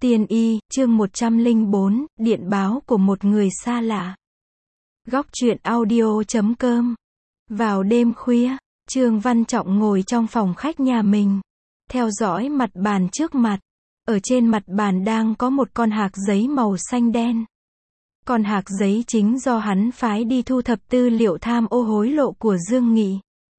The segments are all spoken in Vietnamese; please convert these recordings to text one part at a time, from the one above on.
Tiên y, chương 104, điện báo của một người xa lạ. Góc truyện audio.com. Vào đêm khuya, Trương Văn Trọng ngồi trong phòng khách nhà mình, theo dõi mặt bàn trước mặt. Ở trên mặt bàn đang có một con hạc giấy màu xanh đen. Con hạc giấy chính do hắn phái đi thu thập tư liệu tham ô hối lộ của Dương Nghị.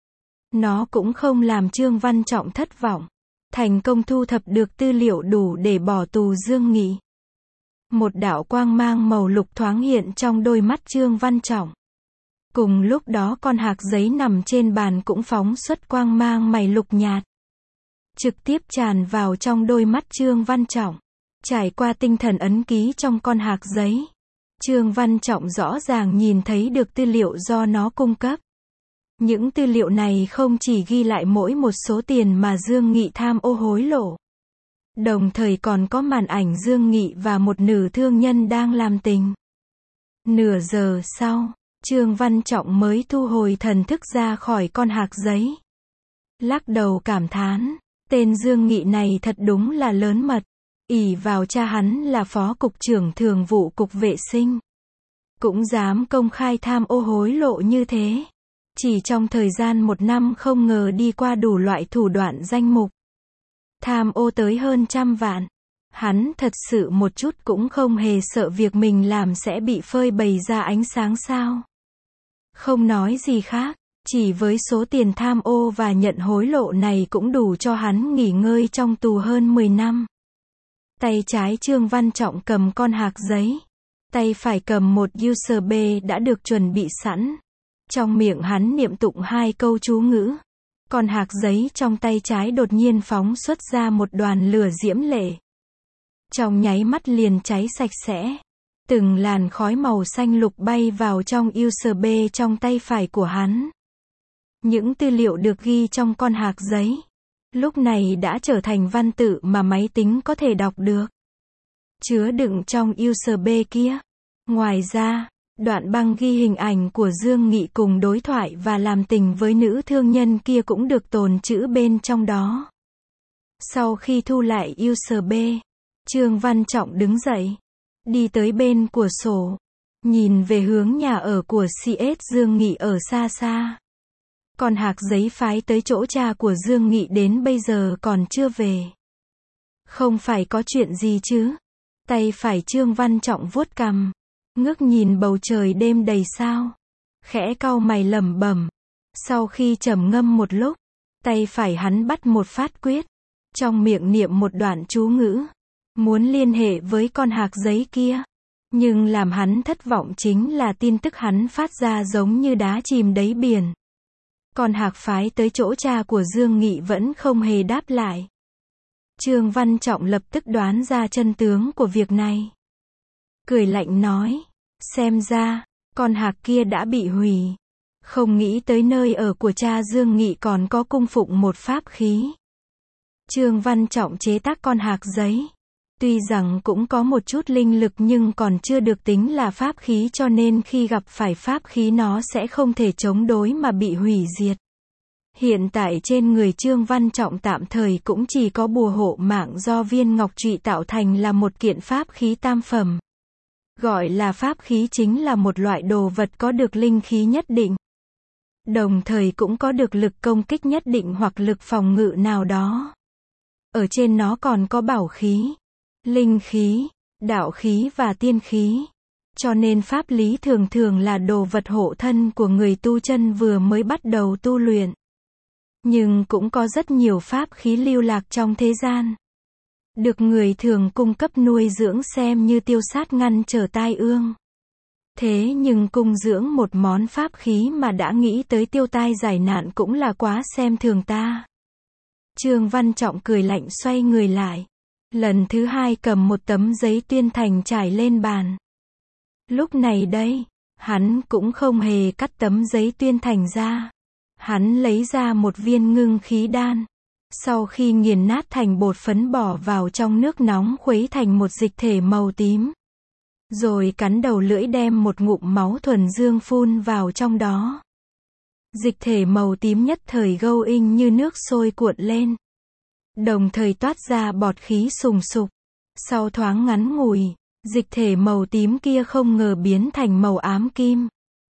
Nó cũng không làm Trương Văn Trọng thất vọng. Thành công thu thập được tư liệu đủ để bỏ tù Dương Nghị. Một đạo quang mang màu lục thoáng hiện trong đôi mắt Trương Văn Trọng. Cùng lúc đó con hạc giấy nằm trên bàn cũng phóng xuất quang mang mày lục nhạt. Trực tiếp tràn vào trong đôi mắt Trương Văn Trọng. Trải qua tinh thần ấn ký trong con hạc giấy, Trương Văn Trọng rõ ràng nhìn thấy được tư liệu do nó cung cấp. Những tư liệu này không chỉ ghi lại mỗi một số tiền mà Dương Nghị tham ô hối lộ, đồng thời còn có màn ảnh Dương Nghị và một nữ thương nhân đang làm tình. Nửa giờ sau, Trương Văn Trọng mới thu hồi thần thức ra khỏi con hạc giấy. Lắc đầu cảm thán, tên Dương Nghị này thật đúng là lớn mật, ỷ vào cha hắn là phó cục trưởng thường vụ cục vệ sinh, cũng dám công khai tham ô hối lộ như thế. Chỉ trong thời gian 1 năm không ngờ đi qua đủ loại thủ đoạn danh mục. Tham ô tới hơn 100 vạn. Hắn thật sự một chút cũng không hề sợ việc mình làm sẽ bị phơi bày ra ánh sáng sao. Không nói gì khác, chỉ với số tiền tham ô và nhận hối lộ này cũng đủ cho hắn nghỉ ngơi trong tù hơn 10 năm. Tay trái Trương Văn Trọng cầm con hạc giấy. Tay phải cầm một USB đã được chuẩn bị sẵn. Trong miệng hắn niệm tụng 2 câu chú ngữ. Còn hạc giấy trong tay trái đột nhiên phóng xuất ra một đoàn lửa diễm lệ. Trong nháy mắt liền cháy sạch sẽ. Từng làn khói màu xanh lục bay vào trong USB trong tay phải của hắn. Những tư liệu được ghi trong con hạc giấy, lúc này đã trở thành văn tự mà máy tính có thể đọc được. Chứa đựng trong USB kia. Ngoài ra, đoạn băng ghi hình ảnh của Dương Nghị cùng đối thoại và làm tình với nữ thương nhân kia cũng được tồn trữ bên trong đó. Sau khi thu lại USB, Trương Văn Trọng đứng dậy, đi tới bên cửa sổ, nhìn về hướng nhà ở của CS Dương Nghị ở xa xa. Còn hạc giấy phái tới chỗ cha của Dương Nghị đến bây giờ còn chưa về. Không phải có chuyện gì chứ? Tay phải Trương Văn Trọng vuốt cằm, ngước nhìn bầu trời đêm đầy sao, khẽ cau mày lẩm bẩm. Sau khi trầm ngâm một lúc, tay phải hắn bắt một phát quyết, trong miệng niệm một đoạn chú ngữ, muốn liên hệ với con hạc giấy kia. Nhưng làm hắn thất vọng chính là tin tức hắn phát ra giống như đá chìm đáy biển. Con hạc phái tới chỗ cha của Dương Nghị vẫn không hề đáp lại. Trương Văn Trọng lập tức đoán ra chân tướng của việc này. Cười lạnh nói, xem ra, con hạc kia đã bị hủy. Không nghĩ tới nơi ở của cha Dương Nghị còn có cung phụng một pháp khí. Trương Văn Trọng chế tác con hạc giấy. Tuy rằng cũng có một chút linh lực nhưng còn chưa được tính là pháp khí cho nên khi gặp phải pháp khí nó sẽ không thể chống đối mà bị hủy diệt. Hiện tại trên người Trương Văn Trọng tạm thời cũng chỉ có bùa hộ mạng do viên ngọc trụy tạo thành là một kiện pháp khí tam phẩm. Gọi là pháp khí chính là một loại đồ vật có được linh khí nhất định. Đồng thời cũng có được lực công kích nhất định hoặc lực phòng ngự nào đó. Ở trên nó còn có bảo khí, linh khí, đạo khí và tiên khí. Cho nên pháp lý thường thường là đồ vật hộ thân của người tu chân vừa mới bắt đầu tu luyện. Nhưng cũng có rất nhiều pháp khí lưu lạc trong thế gian, được người thường cung cấp nuôi dưỡng xem như tiêu sát ngăn trở tai ương. Thế nhưng cung dưỡng một món pháp khí mà đã nghĩ tới tiêu tai giải nạn cũng là quá xem thường ta. Trương Văn Trọng cười lạnh xoay người lại. Lần thứ 2 cầm một tấm giấy tuyên thành trải lên bàn. Lúc này đây, hắn cũng không hề cắt tấm giấy tuyên thành ra. Hắn lấy ra một viên ngưng khí đan. Sau khi nghiền nát thành bột phấn bỏ vào trong nước nóng khuấy thành một dịch thể màu tím. Rồi cắn đầu lưỡi đem một ngụm máu thuần dương phun vào trong đó. Dịch thể màu tím nhất thời gâu inh như nước sôi cuộn lên. Đồng thời toát ra bọt khí sùng sục. Sau thoáng ngắn ngủi, dịch thể màu tím kia không ngờ biến thành màu ám kim.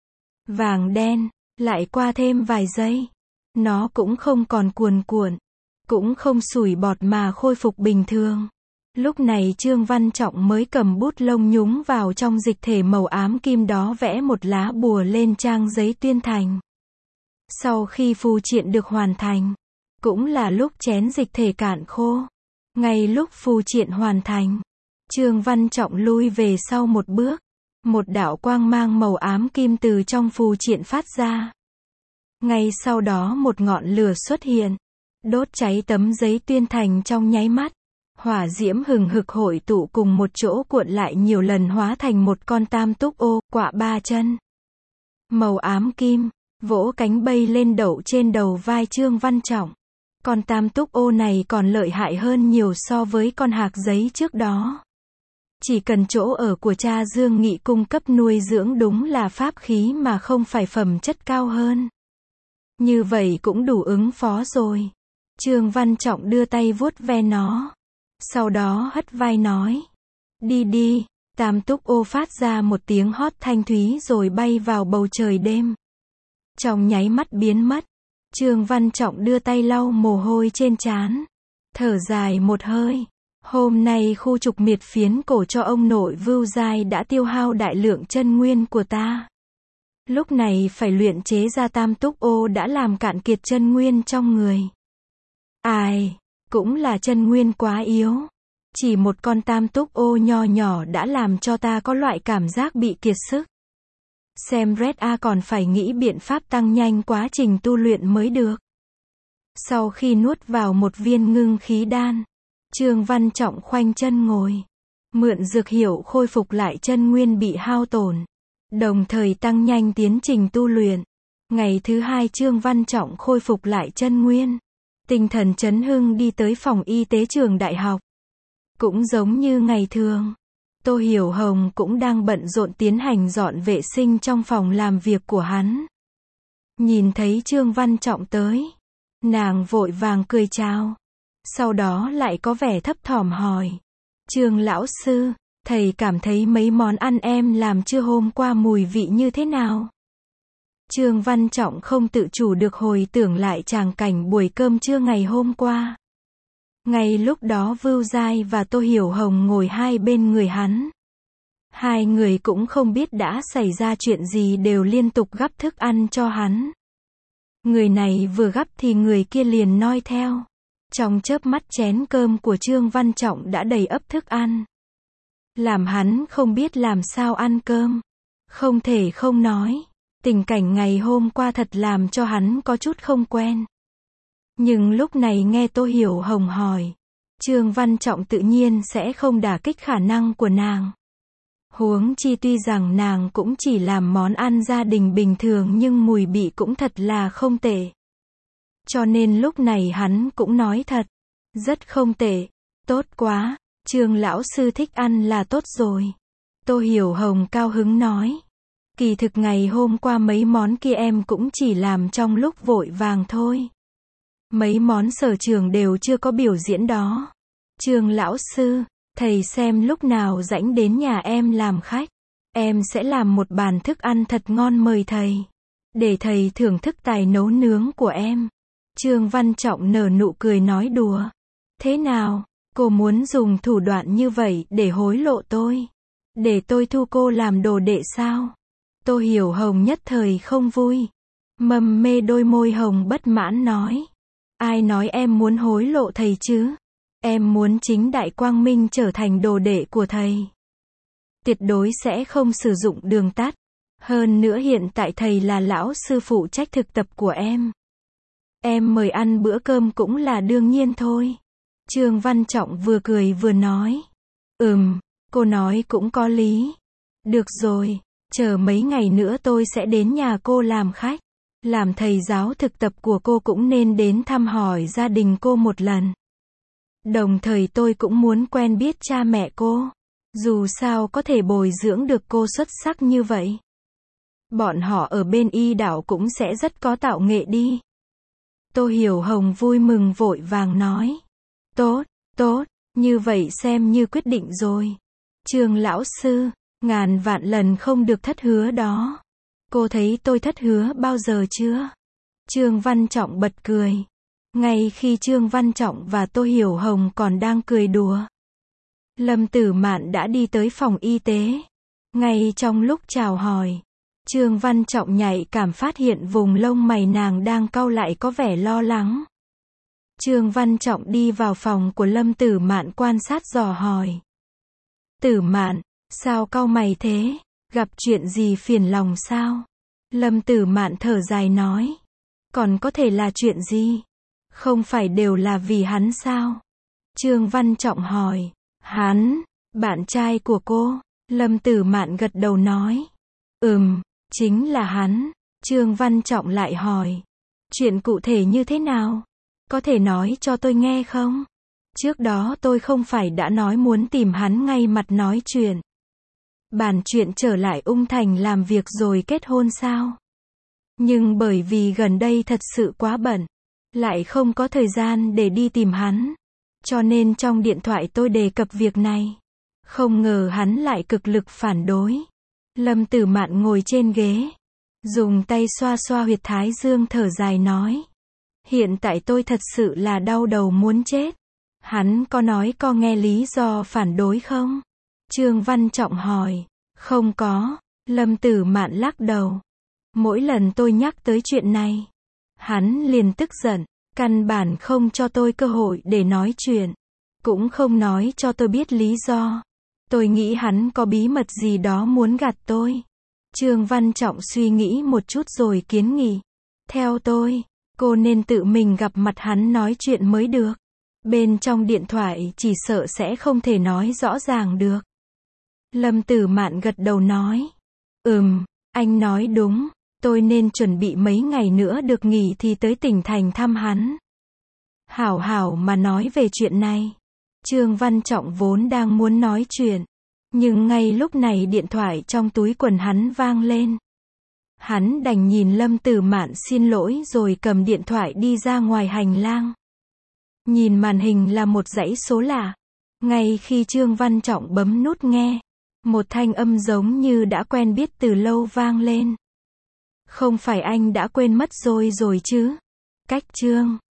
Vàng đen, lại qua thêm vài giây. Nó cũng không còn cuồn cuộn, cũng không sủi bọt mà khôi phục bình thường. Lúc này Trương Văn Trọng mới cầm bút lông nhúng vào trong dịch thể màu ám kim đó vẽ một lá bùa lên trang giấy tuyên thành. Sau khi phù triện được hoàn thành, cũng là lúc chén dịch thể cạn khô. Ngay lúc phù triện hoàn thành, Trương Văn Trọng lui về sau một bước. Một đạo quang mang màu ám kim từ trong phù triện phát ra. Ngay sau đó một ngọn lửa xuất hiện, đốt cháy tấm giấy tuyên thành trong nháy mắt. Hỏa diễm hừng hực hội tụ cùng một chỗ cuộn lại nhiều lần hóa thành một con tam túc ô, quạ ba chân. Màu ám kim, vỗ cánh bay lên đậu trên đầu vai Trương Văn Trọng. Con tam túc ô này còn lợi hại hơn nhiều so với con hạc giấy trước đó. Chỉ cần chỗ ở của cha Dương Nghị cung cấp nuôi dưỡng đúng là pháp khí mà không phải phẩm chất cao hơn. Như vậy cũng đủ ứng phó rồi. Trương Văn Trọng đưa tay vuốt ve nó. Sau đó hất vai nói. Đi đi, tam túc ô phát ra một tiếng hót thanh thúy rồi bay vào bầu trời đêm. Trong nháy mắt biến mất. Trương Văn Trọng đưa tay lau mồ hôi trên trán. Thở dài một hơi. Hôm nay khu trục miệt phiến cổ cho ông nội Vưu Giai đã tiêu hao đại lượng chân nguyên của ta. Lúc này phải luyện chế ra tam túc ô đã làm cạn kiệt chân nguyên trong người. Ai, cũng là chân nguyên quá yếu. Chỉ một con tam túc ô nho nhỏ đã làm cho ta có loại cảm giác bị kiệt sức. Xem Red A còn phải nghĩ biện pháp tăng nhanh quá trình tu luyện mới được. Sau khi nuốt vào một viên ngưng khí đan, Trương Văn Trọng khoanh chân ngồi. Mượn dược hiệu khôi phục lại chân nguyên bị hao tổn. Đồng thời tăng nhanh tiến trình tu luyện. Ngày thứ hai Trương Văn Trọng khôi phục lại chân nguyên. Tinh thần chấn hưng đi tới phòng y tế trường đại học. Cũng giống như ngày thường, Tô Hiểu Hồng cũng đang bận rộn tiến hành dọn vệ sinh trong phòng làm việc của hắn. Nhìn thấy Trương Văn Trọng tới, nàng vội vàng cười chào. Sau đó lại có vẻ thấp thỏm hỏi. Trương lão sư, thầy cảm thấy mấy món ăn em làm trưa hôm qua mùi vị như thế nào? Trương Văn Trọng không tự chủ được hồi tưởng lại tràng cảnh buổi cơm trưa ngày hôm qua. Ngay lúc đó Vưu Giai và Tô Hiểu Hồng ngồi hai bên người hắn. Hai người cũng không biết đã xảy ra chuyện gì đều liên tục gắp thức ăn cho hắn. Người này vừa gắp thì người kia liền noi theo. Trong chớp mắt chén cơm của Trương Văn Trọng đã đầy ắp thức ăn. Làm hắn không biết làm sao ăn cơm. Không thể không nói. Tình cảnh ngày hôm qua thật làm cho hắn có chút không quen. Nhưng lúc này nghe Tô Hiểu Hồng hỏi, Trương Văn Trọng tự nhiên sẽ không đả kích khả năng của nàng. Huống chi tuy rằng nàng cũng chỉ làm món ăn gia đình bình thường nhưng mùi vị cũng thật là không tệ. Cho nên lúc này hắn cũng nói thật, rất không tệ, tốt quá, Trương lão sư thích ăn là tốt rồi. Tô Hiểu Hồng cao hứng nói, kỳ thực ngày hôm qua mấy món kia em cũng chỉ làm trong lúc vội vàng thôi. Mấy món sở trường đều chưa có biểu diễn đó. Trương lão sư, thầy xem lúc nào rảnh đến nhà em làm khách. Em sẽ làm một bàn thức ăn thật ngon mời thầy. Để thầy thưởng thức tài nấu nướng của em. Trương Văn Trọng nở nụ cười nói đùa. Thế nào, cô muốn dùng thủ đoạn như vậy để hối lộ tôi? Để tôi thu cô làm đồ đệ sao? Tô Hiểu Hồng nhất thời không vui. Mầm mê đôi môi hồng bất mãn nói. Ai nói em muốn hối lộ thầy chứ? Em muốn chính đại quang minh trở thành đồ đệ của thầy. Tuyệt đối sẽ không sử dụng đường tắt. Hơn nữa hiện tại thầy là lão sư phụ trách thực tập của em. Em mời ăn bữa cơm cũng là đương nhiên thôi. Trương Văn Trọng vừa cười vừa nói. Cô nói cũng có lý. Được rồi, chờ mấy ngày nữa tôi sẽ đến nhà cô làm khách. Làm thầy giáo thực tập của cô cũng nên đến thăm hỏi gia đình cô một lần. Đồng thời tôi cũng muốn quen biết cha mẹ cô. Dù sao có thể bồi dưỡng được cô xuất sắc như vậy. Bọn họ ở bên y đảo cũng sẽ rất có tạo nghệ đi. Tô Hiểu Hồng vui mừng vội vàng nói. Tốt, tốt, Như vậy xem như quyết định rồi. Trương lão sư, ngàn vạn lần không được thất hứa đó. Cô thấy tôi thất hứa bao giờ chưa? Trương Văn Trọng bật cười. Ngay khi Trương Văn Trọng và Tô Hiểu Hồng còn đang cười đùa, Lâm Tử Mạn đã đi tới phòng y tế. Ngay trong lúc chào hỏi, Trương Văn Trọng nhạy cảm phát hiện vùng lông mày nàng đang cau lại có vẻ lo lắng. Trương Văn Trọng đi vào phòng của Lâm Tử Mạn quan sát dò hỏi. Tử Mạn, sao cau mày thế? Gặp chuyện gì phiền lòng sao? Lâm Tử Mạn thở dài nói. Còn có thể là chuyện gì? Không phải đều là vì hắn sao? Trương Văn Trọng hỏi. Hắn, bạn trai của cô. Lâm Tử Mạn gật đầu nói. Chính là hắn. Trương Văn Trọng lại hỏi. Chuyện cụ thể như thế nào? Có thể nói cho tôi nghe không? Trước đó tôi không phải đã nói muốn tìm hắn ngay mặt nói chuyện. Bàn chuyện trở lại Ung Thành làm việc rồi kết hôn sao? Nhưng bởi vì gần đây thật sự quá bận, lại không có thời gian để đi tìm hắn. Cho nên trong điện thoại tôi đề cập việc này. Không ngờ hắn lại cực lực phản đối. Lâm Tử Mạn ngồi trên ghế, dùng tay xoa xoa huyệt thái dương thở dài nói. Hiện tại tôi thật sự là đau đầu muốn chết. Hắn có nghe lý do phản đối không? Trương Văn Trọng hỏi. Không có. Lâm Tử Mạn lắc đầu. Mỗi lần tôi nhắc tới chuyện này, hắn liền tức giận, căn bản không cho tôi cơ hội để nói chuyện, cũng không nói cho tôi biết lý do. Tôi nghĩ hắn có bí mật gì đó muốn gạt tôi. Trương Văn Trọng suy nghĩ một chút rồi kiến nghị. Theo tôi, cô nên tự mình gặp mặt hắn nói chuyện mới được. Bên trong điện thoại chỉ sợ sẽ không thể nói rõ ràng được. Lâm Tử Mạn gật đầu nói. Anh nói đúng. Tôi nên chuẩn bị mấy ngày nữa được nghỉ thì tới tỉnh thành thăm hắn. Hảo hảo mà nói về chuyện này. Trương Văn Trọng vốn đang muốn nói chuyện, nhưng ngay lúc này điện thoại trong túi quần hắn vang lên. Hắn đành nhìn Lâm Tử Mạn xin lỗi rồi cầm điện thoại đi ra ngoài hành lang. Nhìn màn hình là một dãy số lạ. Ngay khi Trương Văn Trọng bấm nút nghe, một thanh âm giống như đã quen biết từ lâu vang lên. Không phải anh đã quên mất rồi chứ? Cách Trương